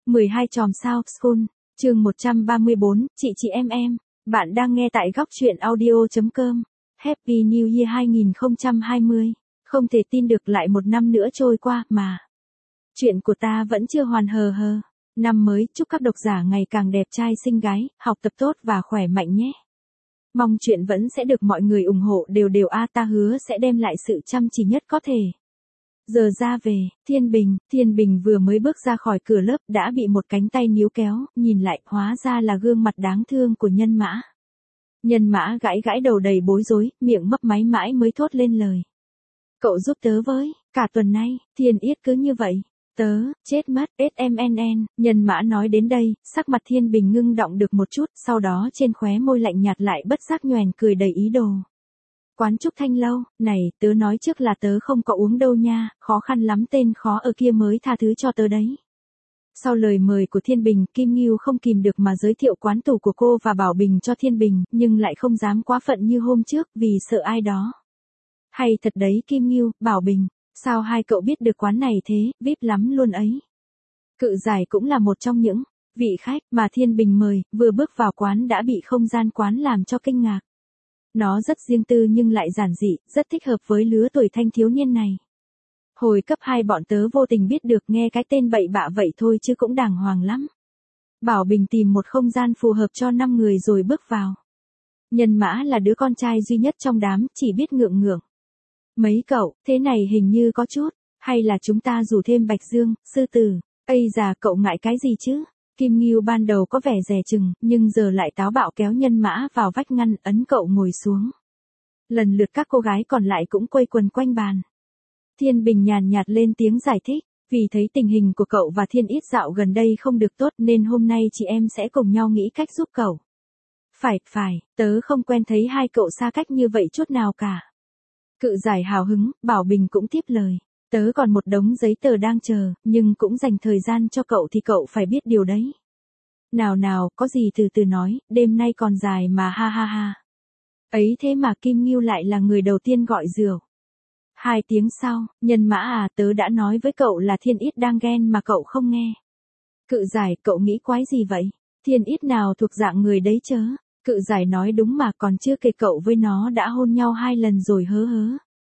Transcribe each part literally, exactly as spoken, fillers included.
mười hai chòm sao School, chương một trăm ba mươi bốn, chị chị em em, bạn đang nghe tại góc truyện audio.com. Happy New Year hai không hai không, không thể tin được lại một năm nữa trôi qua mà. Chuyện của ta vẫn chưa hoàn hờ hờ. Năm mới, chúc các độc giả ngày càng đẹp trai xinh gái, học tập tốt và khỏe mạnh nhé. Mong chuyện vẫn sẽ được mọi người ủng hộ đều đều a, ta hứa sẽ đem lại sự chăm chỉ nhất có thể. Giờ ra về, Thiên Bình, Thiên Bình vừa mới bước ra khỏi cửa lớp đã bị một cánh tay níu kéo, nhìn lại, hóa ra là gương mặt đáng thương của Nhân Mã. Nhân Mã gãi gãi đầu đầy bối rối, miệng mấp máy mãi mới thốt lên lời. Cậu giúp tớ với, cả tuần nay, Thiên Yết cứ như vậy. Tớ, chết mất, ét em en en, Nhân Mã nói đến đây, sắc mặt Thiên Bình ngưng động được một chút, sau đó trên khóe môi lạnh nhạt lại bất giác nhoẻn cười đầy ý đồ. Quán Trúc Thanh Lâu, này, tớ nói trước là tớ không có uống đâu nha, khó khăn lắm tên khó ở kia mới tha thứ cho tớ đấy. Sau lời mời của Thiên Bình, Kim Ngưu không kìm được mà giới thiệu quán tủ của cô và Bảo Bình cho Thiên Bình, nhưng lại không dám quá phận như hôm trước vì sợ ai đó. Hay thật đấy Kim Ngưu, Bảo Bình, sao hai cậu biết được quán này thế, víp lắm luôn ấy. Cự Giải cũng là một trong những vị khách mà Thiên Bình mời, vừa bước vào quán đã bị không gian quán làm cho kinh ngạc. Nó rất riêng tư nhưng lại giản dị, rất thích hợp với lứa tuổi thanh thiếu niên này. Hồi cấp hai bọn tớ vô tình biết được nghe cái tên bậy bạ vậy thôi chứ cũng đàng hoàng lắm. Bảo Bình tìm một không gian phù hợp cho năm người rồi bước vào. Nhân Mã là đứa con trai duy nhất trong đám, chỉ biết ngượng ngượng. Mấy cậu, thế này hình như có chút, hay là chúng ta rủ thêm Bạch Dương, Sư Tử, ây già cậu ngại cái gì chứ? Kim Ngưu ban đầu có vẻ dè chừng, nhưng giờ lại táo bạo kéo Nhân Mã vào vách ngăn, ấn cậu ngồi xuống. Lần lượt các cô gái còn lại cũng quây quần quanh bàn. Thiên Bình nhàn nhạt lên tiếng giải thích, vì thấy tình hình của cậu và Thiên Yết dạo gần đây không được tốt nên hôm nay chị em sẽ cùng nhau nghĩ cách giúp cậu. Phải, phải, tớ không quen thấy hai cậu xa cách như vậy chút nào cả. Cự Giải hào hứng, Bảo Bình cũng tiếp lời. Tớ còn một đống giấy tờ đang chờ, nhưng cũng dành thời gian cho cậu thì cậu phải biết điều đấy. Nào nào, có gì từ từ nói, đêm nay còn dài mà ha ha ha. Ấy thế mà Kim Ngưu lại là người đầu tiên gọi rượu. Hai tiếng sau, Nhân Mã à, tớ đã nói với cậu là Thiên Yết đang ghen mà cậu không nghe. Cự Giải, cậu nghĩ quái gì vậy? Thiên Yết nào thuộc dạng người đấy chớ? Cự Giải nói đúng mà, còn chưa kể cậu với nó đã hôn nhau hai lần rồi hớ hớ.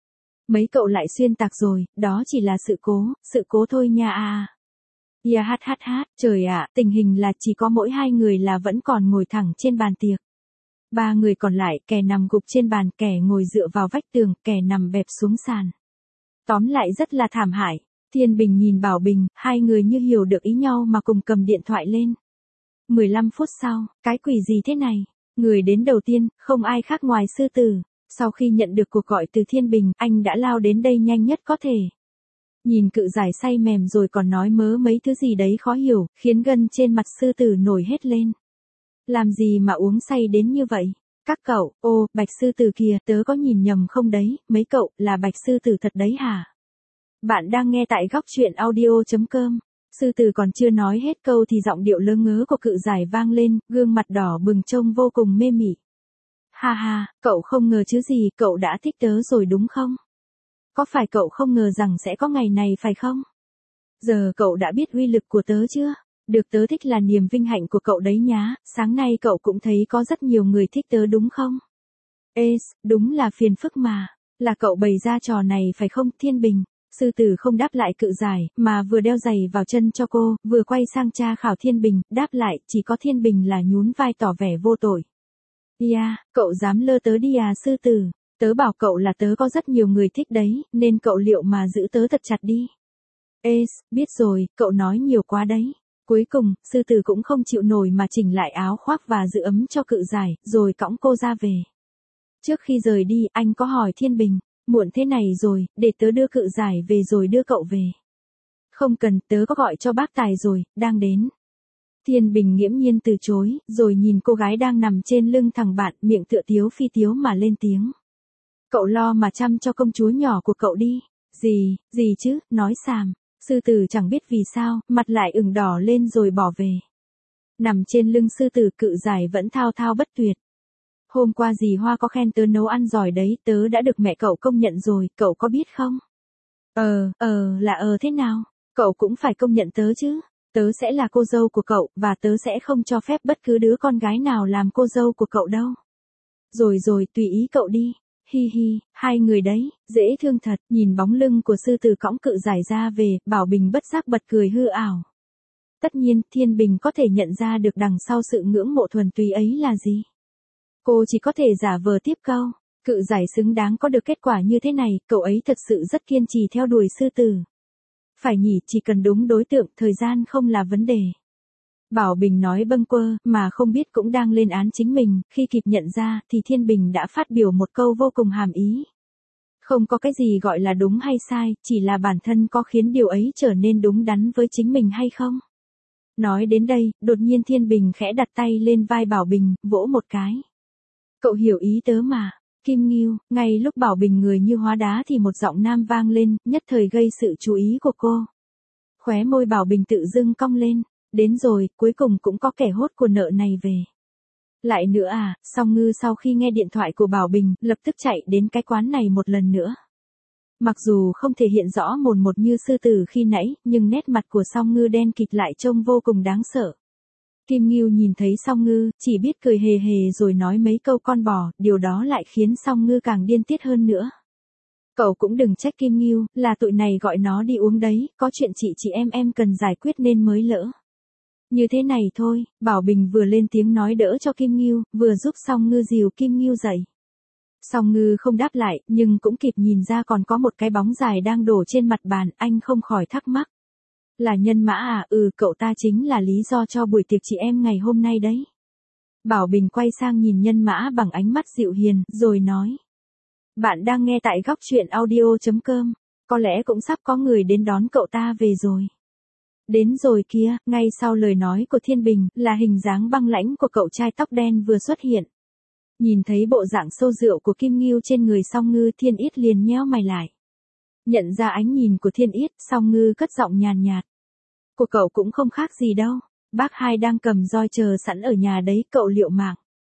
Mấy cậu lại xuyên tạc rồi, đó chỉ là sự cố, sự cố thôi nha à. Ya hát hát hát, trời ạ, tình hình là chỉ có mỗi hai người là vẫn còn ngồi thẳng trên bàn tiệc. Ba người còn lại, kẻ nằm gục trên bàn, kẻ ngồi dựa vào vách tường, kẻ nằm bẹp xuống sàn. Tóm lại rất là thảm hại. Thiên Bình nhìn Bảo Bình, hai người như hiểu được ý nhau mà cùng cầm điện thoại lên. mười lăm phút sau, cái quỷ gì thế này? Người đến đầu tiên, không ai khác ngoài Sư Tử. Sau khi nhận được cuộc gọi từ Thiên Bình, anh đã lao đến đây nhanh nhất có thể. Nhìn Cự Giải say mềm rồi còn nói mớ mấy thứ gì đấy khó hiểu, khiến gân trên mặt Sư Tử nổi hết lên. Làm gì mà uống say đến như vậy? Các cậu, ô, Bạch Sư Tử kìa, tớ có nhìn nhầm không đấy, mấy cậu, là Bạch Sư Tử thật đấy hả? Bạn đang nghe tại góc truyện audio.com. Sư Tử còn chưa nói hết câu thì giọng điệu lơ ngớ của Cự Giải vang lên, gương mặt đỏ bừng trông vô cùng mê mỉ. Ha ha, cậu không ngờ chứ gì, cậu đã thích tớ rồi đúng không? Có phải cậu không ngờ rằng sẽ có ngày này phải không? Giờ cậu đã biết uy lực của tớ chưa? Được tớ thích là niềm vinh hạnh của cậu đấy nhá, sáng nay cậu cũng thấy có rất nhiều người thích tớ đúng không? Ê, đúng là phiền phức mà, là cậu bày ra trò này phải không Thiên Bình? Sư Tử không đáp lại Cự Giải, mà vừa đeo giày vào chân cho cô, vừa quay sang tra khảo Thiên Bình, đáp lại, chỉ có Thiên Bình là nhún vai tỏ vẻ vô tội. Yeah, cậu dám lơ tớ đi à Sư Tử, tớ bảo cậu là tớ có rất nhiều người thích đấy, nên cậu liệu mà giữ tớ thật chặt đi. Ê, biết rồi, cậu nói nhiều quá đấy. Cuối cùng, Sư Tử cũng không chịu nổi mà chỉnh lại áo khoác và giữ ấm cho Cự Giải, rồi cõng cô ra về. Trước khi rời đi, anh có hỏi Thiên Bình, muộn thế này rồi, để tớ đưa Cự Giải về rồi đưa cậu về. Không cần, tớ có gọi cho bác Tài rồi, đang đến. Thiên Bình nghiễm nhiên từ chối, rồi nhìn cô gái đang nằm trên lưng thằng bạn, miệng tựa tiếu phi tiếu mà lên tiếng. Cậu lo mà chăm cho công chúa nhỏ của cậu đi. Gì, gì chứ, nói xàm. Sư Tử chẳng biết vì sao, mặt lại ửng đỏ lên rồi bỏ về. Nằm trên lưng Sư Tử, Cự Giải vẫn thao thao bất tuyệt. Hôm qua dì Hoa có khen tớ nấu ăn giỏi đấy, tớ đã được mẹ cậu công nhận rồi, cậu có biết không? Ờ, ờ, là ờ thế nào? Cậu cũng phải công nhận tớ chứ. Tớ sẽ là cô dâu của cậu, và tớ sẽ không cho phép bất cứ đứa con gái nào làm cô dâu của cậu đâu. Rồi rồi, tùy ý cậu đi. Hi hi, hai người đấy, dễ thương thật, nhìn bóng lưng của sư tử cõng cự giải ra về, Bảo Bình bất giác bật cười hư ảo. Tất nhiên, Thiên Bình có thể nhận ra được đằng sau sự ngưỡng mộ thuần túy ấy là gì. Cô chỉ có thể giả vờ tiếp câu, cự giải xứng đáng có được kết quả như thế này, cậu ấy thật sự rất kiên trì theo đuổi sư tử. Phải nhỉ, chỉ cần đúng đối tượng, thời gian không là vấn đề. Bảo Bình nói bâng quơ, mà không biết cũng đang lên án chính mình, khi kịp nhận ra, thì Thiên Bình đã phát biểu một câu vô cùng hàm ý. Không có cái gì gọi là đúng hay sai, chỉ là bản thân có khiến điều ấy trở nên đúng đắn với chính mình hay không. Nói đến đây, đột nhiên Thiên Bình khẽ đặt tay lên vai Bảo Bình, vỗ một cái. Cậu hiểu ý tớ mà. Kim Ngưu, ngay lúc Bảo Bình người như hóa đá thì một giọng nam vang lên, nhất thời gây sự chú ý của cô. Khóe môi Bảo Bình tự dưng cong lên, đến rồi, cuối cùng cũng có kẻ hốt của nợ này về. Lại nữa à, Song Ngư sau khi nghe điện thoại của Bảo Bình, lập tức chạy đến cái quán này một lần nữa. Mặc dù không thể hiện rõ mồn một như sư tử khi nãy, nhưng nét mặt của Song Ngư đen kịt lại trông vô cùng đáng sợ. Kim Ngưu nhìn thấy Song Ngư, chỉ biết cười hề hề rồi nói mấy câu con bò, điều đó lại khiến Song Ngư càng điên tiết hơn nữa. Cậu cũng đừng trách Kim Ngưu, là tụi này gọi nó đi uống đấy, có chuyện chị chị em em cần giải quyết nên mới lỡ. Như thế này thôi, Bảo Bình vừa lên tiếng nói đỡ cho Kim Ngưu, vừa giúp Song Ngư dìu Kim Ngưu dậy. Song Ngư không đáp lại, nhưng cũng kịp nhìn ra còn có một cái bóng dài đang đổ trên mặt bàn, anh không khỏi thắc mắc. Là Nhân Mã à? Ừ, cậu ta chính là lý do cho buổi tiệc chị em ngày hôm nay đấy. Bảo Bình quay sang nhìn Nhân Mã bằng ánh mắt dịu hiền, rồi nói. Bạn đang nghe tại góc truyện audio chấm com, có lẽ cũng sắp có người đến đón cậu ta về rồi. Đến rồi kia, ngay sau lời nói của Thiên Bình, là hình dáng băng lãnh của cậu trai tóc đen vừa xuất hiện. Nhìn thấy bộ dạng sâu rượu của Kim Ngưu trên người Song Ngư, Thiên Yết liền nheo mày lại. Nhận ra ánh nhìn của Thiên Yết, Song Ngư cất giọng nhàn nhạt. Của cậu cũng không khác gì đâu, bác hai đang cầm roi chờ sẵn ở nhà đấy, cậu liệu mạng.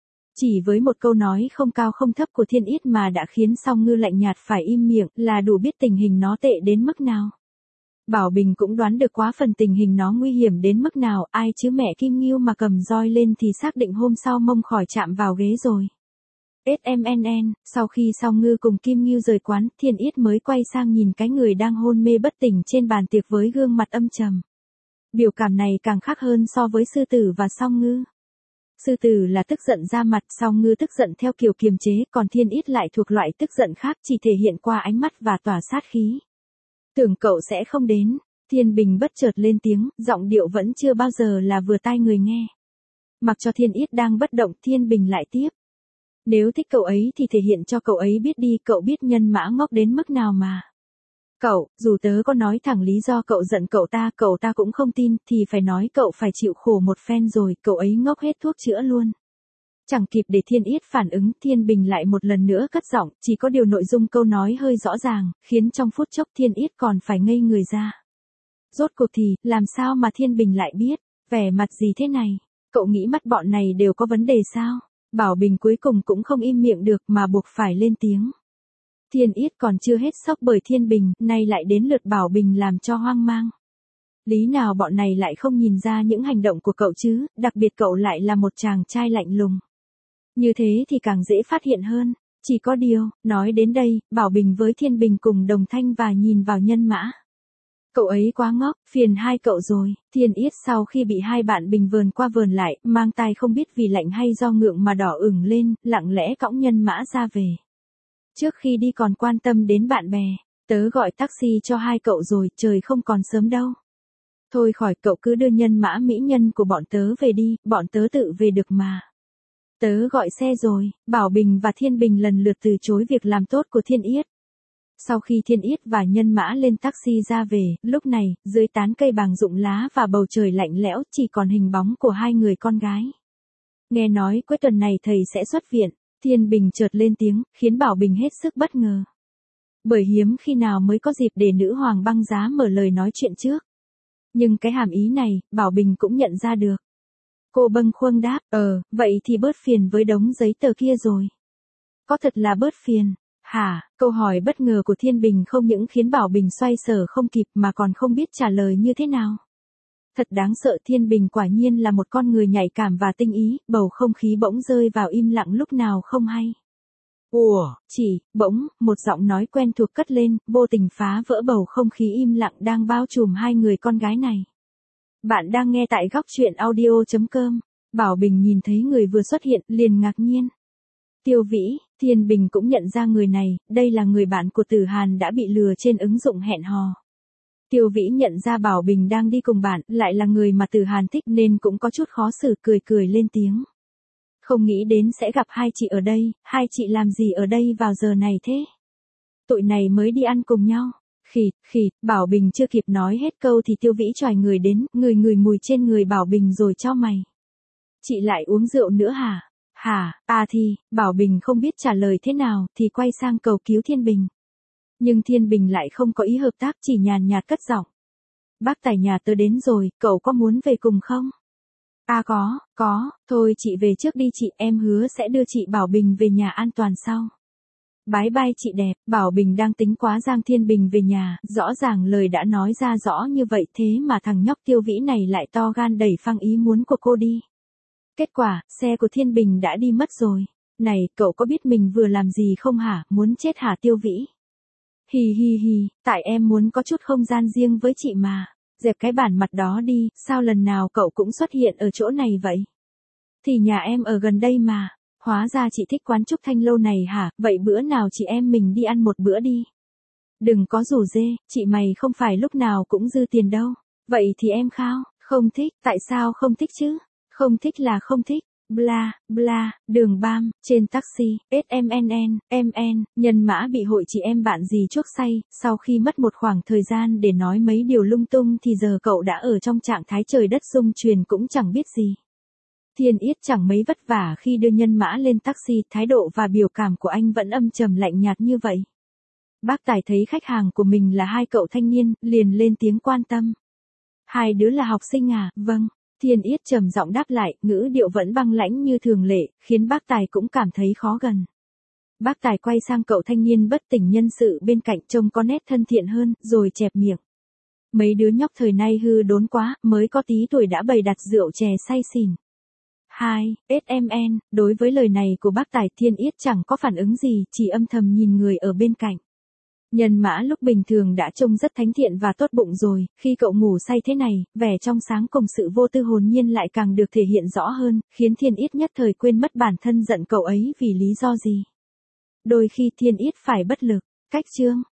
Chỉ với một câu nói không cao không thấp của Thiên Yết mà đã khiến Song Ngư lạnh nhạt phải im miệng, là đủ biết tình hình nó tệ đến mức nào. Bảo Bình cũng đoán được quá phần tình hình nó nguy hiểm đến mức nào, ai chứ mẹ Kim Ngưu mà cầm roi lên thì xác định hôm sau mông khỏi chạm vào ghế rồi. ét em en en, sau khi Song Ngư cùng Kim Ngưu rời quán, Thiên Yết mới quay sang nhìn cái người đang hôn mê bất tỉnh trên bàn tiệc với gương mặt âm trầm. Biểu cảm này càng khác hơn so với sư tử và Song Ngư. Sư tử là tức giận ra mặt, Song Ngư tức giận theo kiểu kiềm chế, còn Thiên Yết lại thuộc loại tức giận khác, chỉ thể hiện qua ánh mắt và tỏa sát khí. Tưởng cậu sẽ không đến, Thiên Bình bất chợt lên tiếng, giọng điệu vẫn chưa bao giờ là vừa tai người nghe. Mặc cho Thiên Yết đang bất động, Thiên Bình lại tiếp. Nếu thích cậu ấy thì thể hiện cho cậu ấy biết đi, cậu biết Nhân Mã ngốc đến mức nào mà. Cậu, dù tớ có nói thẳng lý do cậu giận cậu ta, cậu ta cũng không tin, thì phải nói cậu phải chịu khổ một phen rồi, cậu ấy ngốc hết thuốc chữa luôn. Chẳng kịp để Thiên Yết phản ứng, Thiên Bình lại một lần nữa cất giọng, chỉ có điều nội dung câu nói hơi rõ ràng, khiến trong phút chốc Thiên Yết còn phải ngây người ra. Rốt cuộc thì, làm sao mà Thiên Bình lại biết, vẻ mặt gì thế này, cậu nghĩ mắt bọn này đều có vấn đề sao? Bảo Bình cuối cùng cũng không im miệng được mà buộc phải lên tiếng. Thiên Yết còn chưa hết sốc bởi Thiên Bình, nay lại đến lượt Bảo Bình làm cho hoang mang. Lý nào bọn này lại không nhìn ra những hành động của cậu chứ, đặc biệt cậu lại là một chàng trai lạnh lùng. Như thế thì càng dễ phát hiện hơn, chỉ có điều, nói đến đây, Bảo Bình với Thiên Bình cùng đồng thanh và nhìn vào Nhân Mã. Cậu ấy quá ngốc, phiền hai cậu rồi. Thiên Yết sau khi bị hai bạn Bình vờn qua vờn lại, mang tai không biết vì lạnh hay do ngượng mà đỏ ửng lên, lặng lẽ cõng Nhân Mã ra về. Trước khi đi còn quan tâm đến bạn bè, tớ gọi taxi cho hai cậu rồi, trời không còn sớm đâu. Thôi khỏi, cậu cứ đưa Nhân Mã mỹ nhân của bọn tớ về đi, bọn tớ tự về được mà. Tớ gọi xe rồi. Bảo Bình và Thiên Bình lần lượt từ chối việc làm tốt của Thiên Yết. Sau khi Thiên Yết và Nhân Mã lên taxi ra về, lúc này, dưới tán cây bàng rụng lá và bầu trời lạnh lẽo, chỉ còn hình bóng của hai người con gái. Nghe nói cuối tuần này thầy sẽ xuất viện, Thiên Bình chợt lên tiếng, khiến Bảo Bình hết sức bất ngờ. Bởi hiếm khi nào mới có dịp để nữ hoàng băng giá mở lời nói chuyện trước. Nhưng cái hàm ý này, Bảo Bình cũng nhận ra được. Cô bâng khuâng đáp, ờ, vậy thì bớt phiền với đống giấy tờ kia rồi. Có thật là bớt phiền. Hả, câu hỏi bất ngờ của Thiên Bình không những khiến Bảo Bình xoay sở không kịp mà còn không biết trả lời như thế nào. Thật đáng sợ, Thiên Bình quả nhiên là một con người nhạy cảm và tinh ý, bầu không khí bỗng rơi vào im lặng lúc nào không hay. Ủa, chị, bỗng, một giọng nói quen thuộc cất lên, vô tình phá vỡ bầu không khí im lặng đang bao trùm hai người con gái này. Bạn đang nghe tại góc truyện audio chấm com. Bảo Bình nhìn thấy người vừa xuất hiện, liền ngạc nhiên. Tiêu Vĩ, Thiên Bình cũng nhận ra người này, đây là người bạn của Tử Hàn đã bị lừa trên ứng dụng hẹn hò. Tiêu Vĩ nhận ra Bảo Bình đang đi cùng bạn, lại là người mà Tử Hàn thích nên cũng có chút khó xử, cười cười lên tiếng. Không nghĩ đến sẽ gặp hai chị ở đây, hai chị làm gì ở đây vào giờ này thế? Tụi này mới đi ăn cùng nhau. Khịt, khịt, Bảo Bình chưa kịp nói hết câu thì Tiêu Vĩ chòi người đến, người người mùi trên người Bảo Bình rồi cho mày. Chị lại uống rượu nữa hả? Hả, à thì, Bảo Bình không biết trả lời thế nào, thì quay sang cầu cứu Thiên Bình. Nhưng Thiên Bình lại không có ý hợp tác, chỉ nhàn nhạt cất giọng. Bác Tài nhà tớ đến rồi, cậu có muốn về cùng không? À có, có, thôi chị về trước đi chị, em hứa sẽ đưa chị Bảo Bình về nhà an toàn sau. Bái bai chị đẹp, Bảo Bình đang tính quá giang Thiên Bình về nhà, rõ ràng lời đã nói ra rõ như vậy thế mà thằng nhóc Tiêu Vĩ này lại to gan đẩy phăng ý muốn của cô đi. Kết quả, xe của Thiên Bình đã đi mất rồi. Này, cậu có biết mình vừa làm gì không hả, muốn chết hả Tiêu Vĩ? Hì hì hì, tại em muốn có chút không gian riêng với chị mà. Dẹp cái bản mặt đó đi, sao lần nào cậu cũng xuất hiện ở chỗ này vậy? Thì nhà em ở gần đây mà. Hóa ra chị thích quán Trúc Thanh Lâu này hả, vậy bữa nào chị em mình đi ăn một bữa đi. Đừng có rủ rê, chị mày không phải lúc nào cũng dư tiền đâu. Vậy thì em khao, không thích, tại sao không thích chứ? Không thích là không thích. Bla, bla, đường bam, trên taxi, ét em en en, em en, nhân mã bị hội chị em bạn gì chuốc say, sau khi mất một khoảng thời gian để nói mấy điều lung tung thì giờ cậu đã ở trong trạng thái trời đất rung chuyển cũng chẳng biết gì. Thiên Yết chẳng mấy vất vả khi đưa nhân mã lên taxi, thái độ và biểu cảm của anh vẫn âm trầm lạnh nhạt như vậy. Bác Tài thấy khách hàng của mình là hai cậu thanh niên, liền lên tiếng quan tâm. Hai đứa là học sinh à, vâng. Thiên Yết trầm giọng đáp lại, ngữ điệu vẫn băng lãnh như thường lệ, khiến bác Tài cũng cảm thấy khó gần. Bác Tài quay sang cậu thanh niên bất tỉnh nhân sự bên cạnh trông có nét thân thiện hơn, rồi chẹp miệng. Mấy đứa nhóc thời nay hư đốn quá, mới có tí tuổi đã bày đặt rượu chè say xỉn. Hai, ét em en, đối với lời này của bác Tài, Thiên Yết chẳng có phản ứng gì, chỉ âm thầm nhìn người ở bên cạnh. Nhân mã lúc bình thường đã trông rất thánh thiện và tốt bụng rồi, khi cậu ngủ say thế này, vẻ trong sáng cùng sự vô tư hồn nhiên lại càng được thể hiện rõ hơn, khiến Thiên Yết nhất thời quên mất bản thân giận cậu ấy vì lý do gì. Đôi khi Thiên Yết phải bất lực. Cách chương